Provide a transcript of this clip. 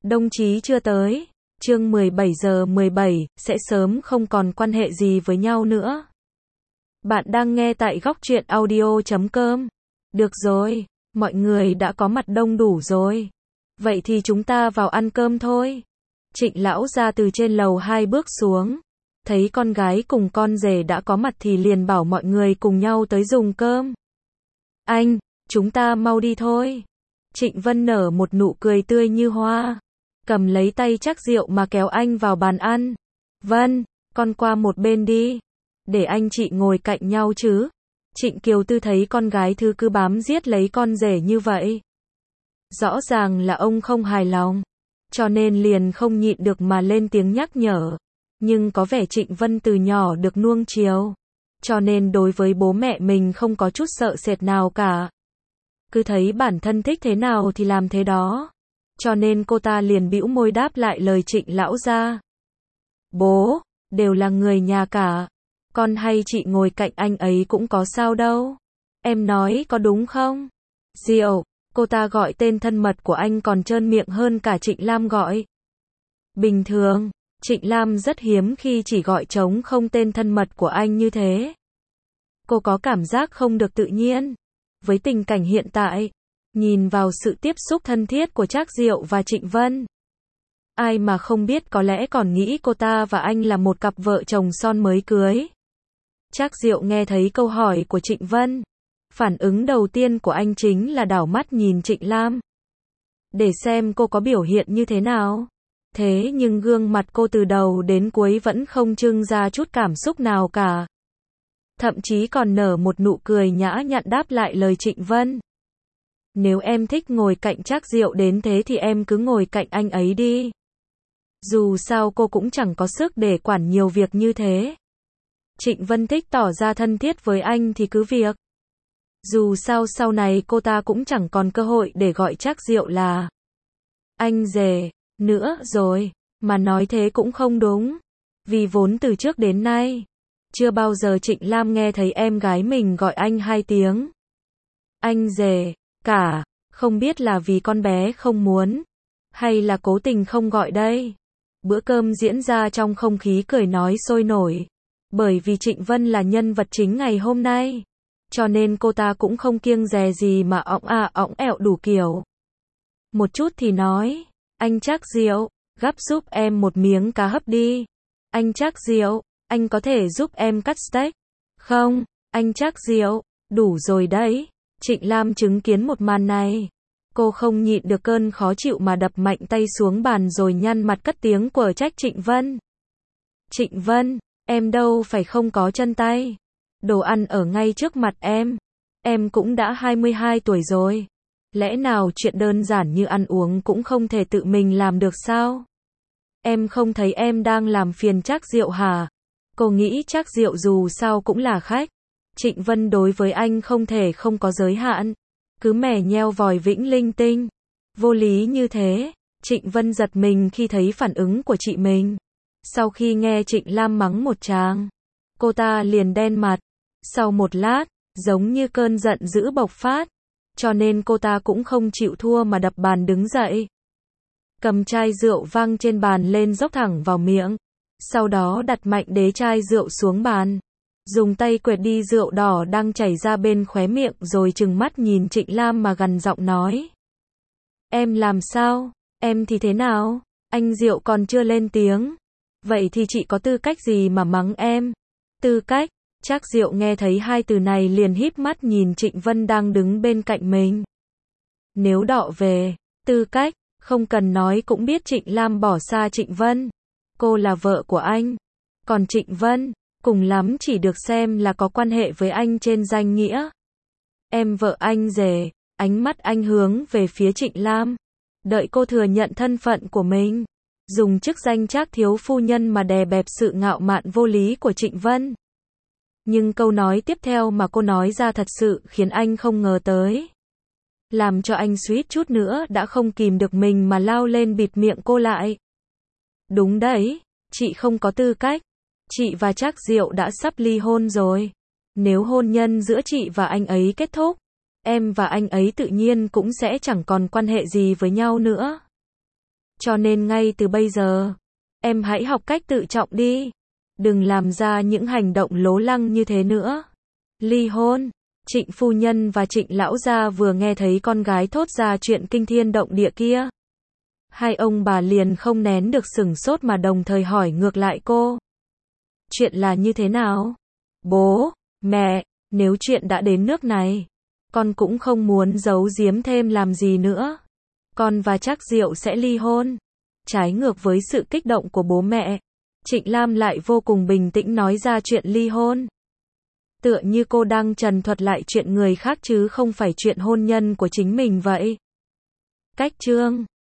Đồng chí chưa tới. Chương 17 giờ 17, sẽ sớm không còn quan hệ gì với nhau nữa. Bạn đang nghe tại góc truyện audio.com. Được rồi, mọi người đã có mặt đông đủ rồi. Vậy thì chúng ta vào ăn cơm thôi. Trịnh lão ra từ trên lầu 2 bước xuống. Thấy con gái cùng con rể đã có mặt thì liền bảo mọi người cùng nhau tới dùng cơm. Anh, chúng ta mau đi thôi. Trịnh Vân nở một nụ cười tươi như hoa. Cầm lấy tay Trác Diệu mà kéo anh vào bàn ăn. Vân, con qua một bên đi. Để anh chị ngồi cạnh nhau chứ. Trịnh Kiều Tư thấy con gái thứ cứ bám giết lấy con rể như vậy. Rõ ràng là ông không hài lòng. Cho nên liền không nhịn được mà lên tiếng nhắc nhở. Nhưng có vẻ Trịnh Vân từ nhỏ được nuông chiều. Cho nên đối với bố mẹ mình không có chút sợ sệt nào cả. Cứ thấy bản thân thích thế nào thì làm thế đó. Cho nên cô ta liền bĩu môi đáp lại lời Trịnh lão gia. Bố, đều là người nhà cả. Con hay chị ngồi cạnh anh ấy cũng có sao đâu. Em nói có đúng không? Diệu, cô ta gọi tên thân mật của anh còn trơn miệng hơn cả Trịnh Lam gọi. Bình thường, Trịnh Lam rất hiếm khi chỉ gọi trống không tên thân mật của anh như thế. Cô có cảm giác không được tự nhiên. Với tình cảnh hiện tại, nhìn vào sự tiếp xúc thân thiết của Trác Diệu và Trịnh Vân. Ai mà không biết có lẽ còn nghĩ cô ta và anh là một cặp vợ chồng son mới cưới. Trác Diệu nghe thấy câu hỏi của Trịnh Vân. Phản ứng đầu tiên của anh chính là đảo mắt nhìn Trịnh Lam. Để xem cô có biểu hiện như thế nào. Thế nhưng gương mặt cô từ đầu đến cuối vẫn không trưng ra chút cảm xúc nào cả. Thậm chí còn nở một nụ cười nhã nhặn đáp lại lời Trịnh Vân. Nếu em thích ngồi cạnh Trác Diệu đến thế thì em cứ ngồi cạnh anh ấy đi. Dù sao cô cũng chẳng có sức để quản nhiều việc như thế. Trịnh Vân thích tỏ ra thân thiết với anh thì cứ việc. Dù sao sau này cô ta cũng chẳng còn cơ hội để gọi Trác Diệu là anh rể nữa rồi. Mà nói thế cũng không đúng. Vì vốn từ trước đến nay, chưa bao giờ Trịnh Lam nghe thấy em gái mình gọi anh 2 tiếng anh rể cả. Không biết là vì con bé không muốn, hay là cố tình không gọi đây. Bữa cơm diễn ra trong không khí cười nói sôi nổi. Bởi vì Trịnh Vân là nhân vật chính ngày hôm nay. Cho nên cô ta cũng không kiêng dè gì mà ỏng ẹo đủ kiểu. Một chút thì nói, anh Trác Diệu, gắp giúp em một miếng cá hấp đi. Anh Trác Diệu, anh có thể giúp em cắt steak không? Anh Trác Diệu, đủ rồi đấy. Trịnh Lam chứng kiến một màn này. Cô không nhịn được cơn khó chịu mà đập mạnh tay xuống bàn rồi nhăn mặt cất tiếng quở trách Trịnh Vân. Trịnh Vân, em đâu phải không có chân tay. Đồ ăn ở ngay trước mặt em. Em cũng đã 22 tuổi rồi. Lẽ nào chuyện đơn giản như ăn uống cũng không thể tự mình làm được sao? Em không thấy em đang làm phiền Trác Diệu hả? Cô nghĩ Trác Diệu dù sao cũng là khách. Trịnh Vân đối với anh không thể không có giới hạn. Cứ mè nheo vòi vĩnh linh tinh. Vô lý như thế. Trịnh Vân giật mình khi thấy phản ứng của chị mình. Sau khi nghe Trịnh Lam mắng một tràng, cô ta liền đen mặt. Sau một lát, giống như cơn giận dữ bộc phát. Cho nên cô ta cũng không chịu thua mà đập bàn đứng dậy. Cầm chai rượu văng trên bàn lên dốc thẳng vào miệng. Sau đó đặt mạnh đế chai rượu xuống bàn. Dùng tay quệt đi rượu đỏ đang chảy ra bên khóe miệng rồi trừng mắt nhìn Trịnh Lam mà gằn giọng nói. Em làm sao? Em thì thế nào? Anh Diệu còn chưa lên tiếng. Vậy thì chị có tư cách gì mà mắng em? Tư cách? Trác Diệu nghe thấy hai từ này liền híp mắt nhìn Trịnh Vân đang đứng bên cạnh mình. Nếu đọ về tư cách, không cần nói cũng biết Trịnh Lam bỏ xa Trịnh Vân. Cô là vợ của anh. Còn Trịnh Vân, cùng lắm chỉ được xem là có quan hệ với anh trên danh nghĩa. Em vợ anh rể, ánh mắt anh hướng về phía Trịnh Lam. Đợi cô thừa nhận thân phận của mình. Dùng chức danh Trác thiếu phu nhân mà đè bẹp sự ngạo mạn vô lý của Trịnh Vân. Nhưng câu nói tiếp theo mà cô nói ra thật sự khiến anh không ngờ tới. Làm cho anh suýt chút nữa đã không kìm được mình mà lao lên bịt miệng cô lại. Đúng đấy, chị không có tư cách. Chị và Trác Diệu đã sắp ly hôn rồi. Nếu hôn nhân giữa chị và anh ấy kết thúc, em và anh ấy tự nhiên cũng sẽ chẳng còn quan hệ gì với nhau nữa. Cho nên ngay từ bây giờ, em hãy học cách tự trọng đi. Đừng làm ra những hành động lố lăng như thế nữa. Ly hôn. Trịnh phu nhân và Trịnh lão gia vừa nghe thấy con gái thốt ra chuyện kinh thiên động địa kia. Hai ông bà liền không nén được sửng sốt mà đồng thời hỏi ngược lại cô. Chuyện là như thế nào? Bố, mẹ, nếu chuyện đã đến nước này, con cũng không muốn giấu giếm thêm làm gì nữa. Con và Trác Diệu sẽ ly hôn. Trái ngược với sự kích động của bố mẹ, Trịnh Lam lại vô cùng bình tĩnh nói ra chuyện ly hôn. Tựa như cô đang trần thuật lại chuyện người khác chứ không phải chuyện hôn nhân của chính mình vậy. Cách chương